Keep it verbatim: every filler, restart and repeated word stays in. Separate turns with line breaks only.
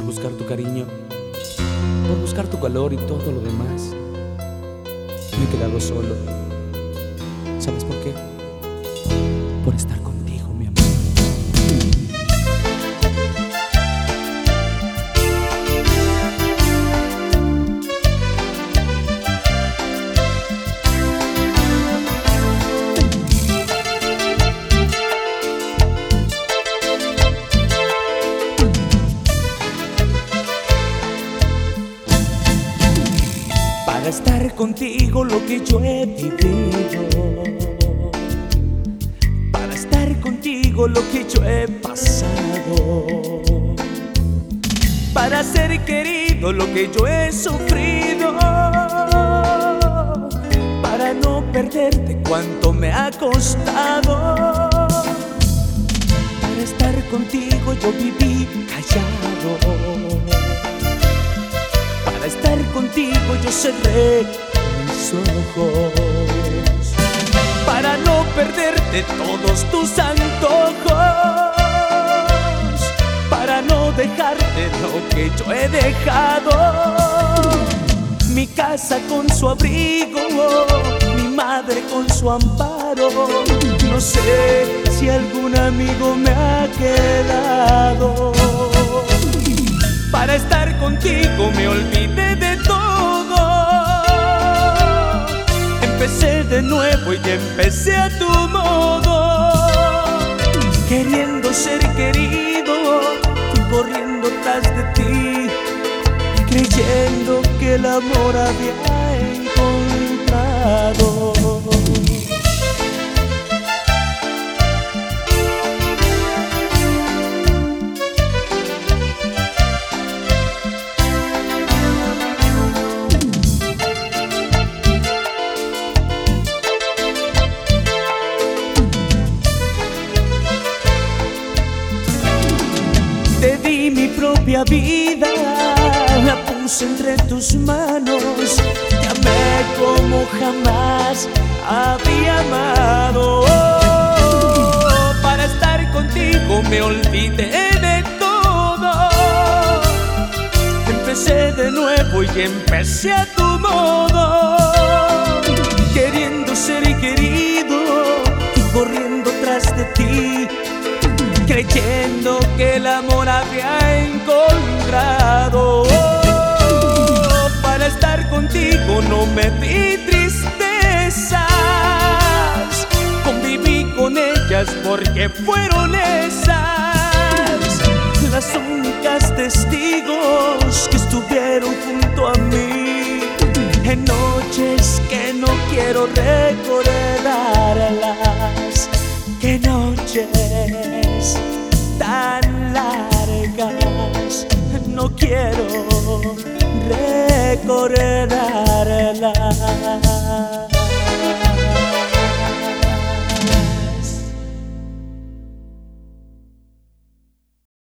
buscar tu cariño, por buscar tu calor y todo lo demás, me he quedado solo. ¿Sabes por qué? Por estar contigo, mi amor. Para estar contigo lo que yo he vivido, para estar contigo lo que yo he pasado, para ser querido lo que yo he sufrido, para no perderte cuánto me ha costado. Para estar contigo yo viví callado, para estar contigo yo cerré mis ojos, para no perderte todos tus antojos, para no dejarte lo que yo he dejado. Mi casa con su abrigo, mi madre con su amparo, no sé si algún amigo me ha quedado. Para estar contigo me olvidé de todo, empecé de nuevo y empecé a tu modo, queriendo ser querido y corriendo tras de ti, creyendo que el amor había encontrado. Te di mi propia vida, la puse entre tus manos, te amé como jamás había amado. Oh, para estar contigo me olvidé de todo, empecé de nuevo y empecé a tu modo, queriendo ser querido y corriendo tras de ti, creyendo que el amor había encontrado. Oh, para estar contigo no me di tristezas, conviví con ellas porque fueron esas las únicas testigos que estuvieron junto a mí en noches que no quiero recordarlas. Qué noches tan largas, no quiero recordarlas.